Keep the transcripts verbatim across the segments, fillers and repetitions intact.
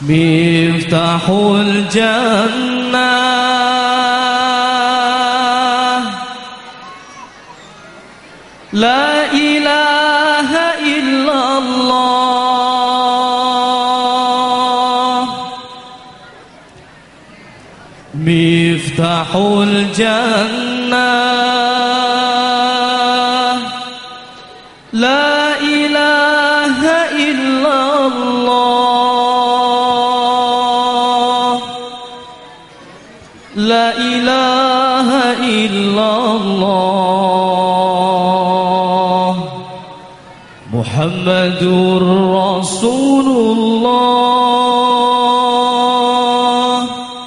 Miftahul Jannah, La ilaha illallah. Miftahul Jannah, La ilaha illallah. La ilaha illallah. Muhammadur Rasulullah.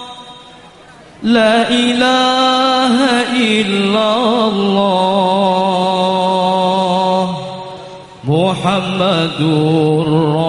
La ilaha illallah. Muhammadur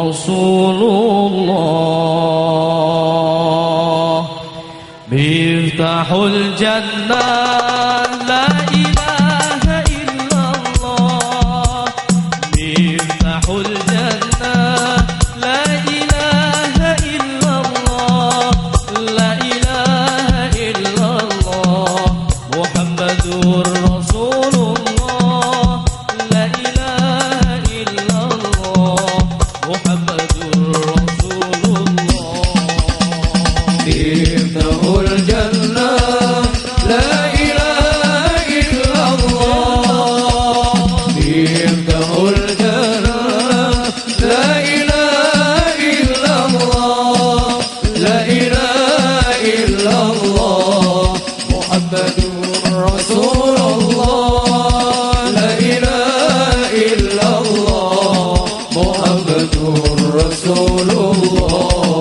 Rasulullah. Miftahul Jannah, La ilaha illallah. Miftahul Jannah, La ilaha illallah. La ilaha illallah. Muhammadur Rasulullah. La ilaha illallah. Muhammadur Rasulullah. Miftahul Jannah, La ilaha illallah. Miftahul Jannah, La ilaha illallah. La ilaha illallah. Muhammadur Rasulullah. La ilaha illallah. Muhammadur Rasulullah.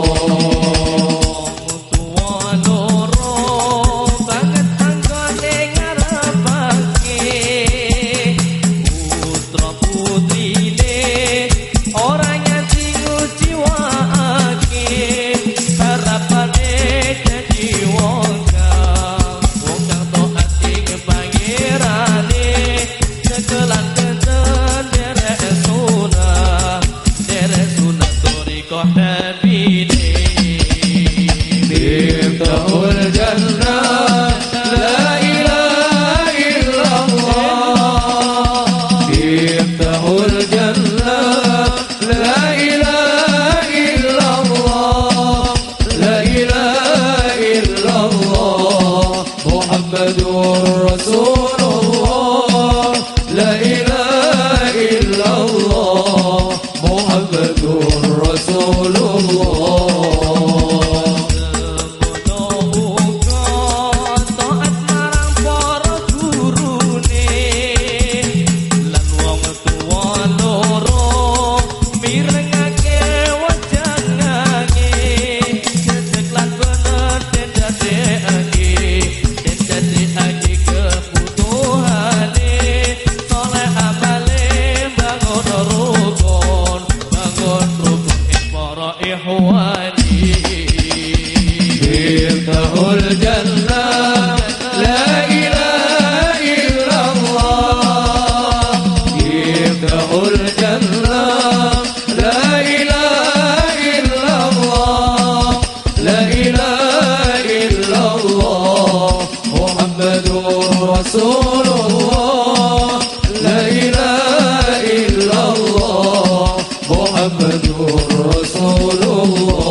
Miftahul Jannah, La ilaha illallah. Miftahul Jannah, La ilaha illallah. La ilaha illallah. Muhammadur Rasulullah. La ilaha illallah. Muhammadur Rasulullah. Miftahul Jannah, La ilaha illallah. Miftahul Jannah, La ilaha illallah. La ilaha illallah. Muhammadur Rasulullah. La ilaha illallah. Muhammadur Rasulullah.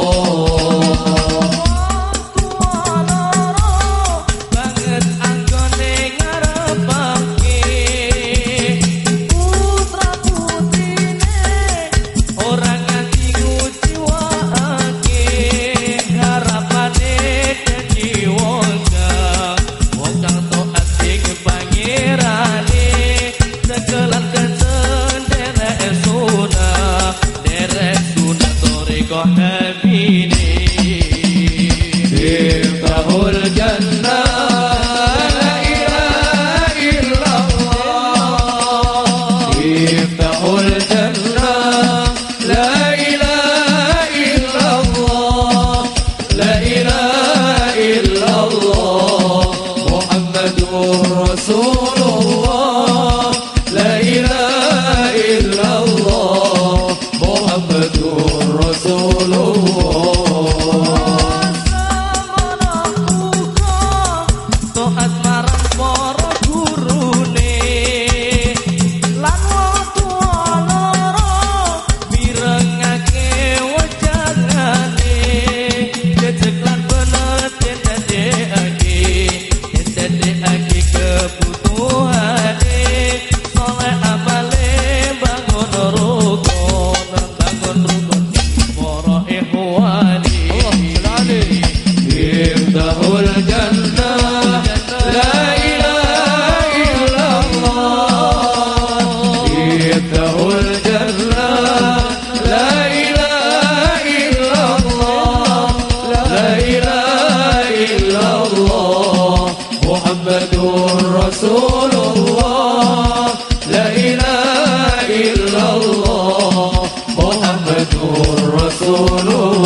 Miftahul Jannah, La ilaha illallah. Miftahul Jannah, La ilaha illallah. La ilaha illallah. Muhammadur Rasulullah. La ilaha illallah. Muhammadur Rasulullah. رسول الله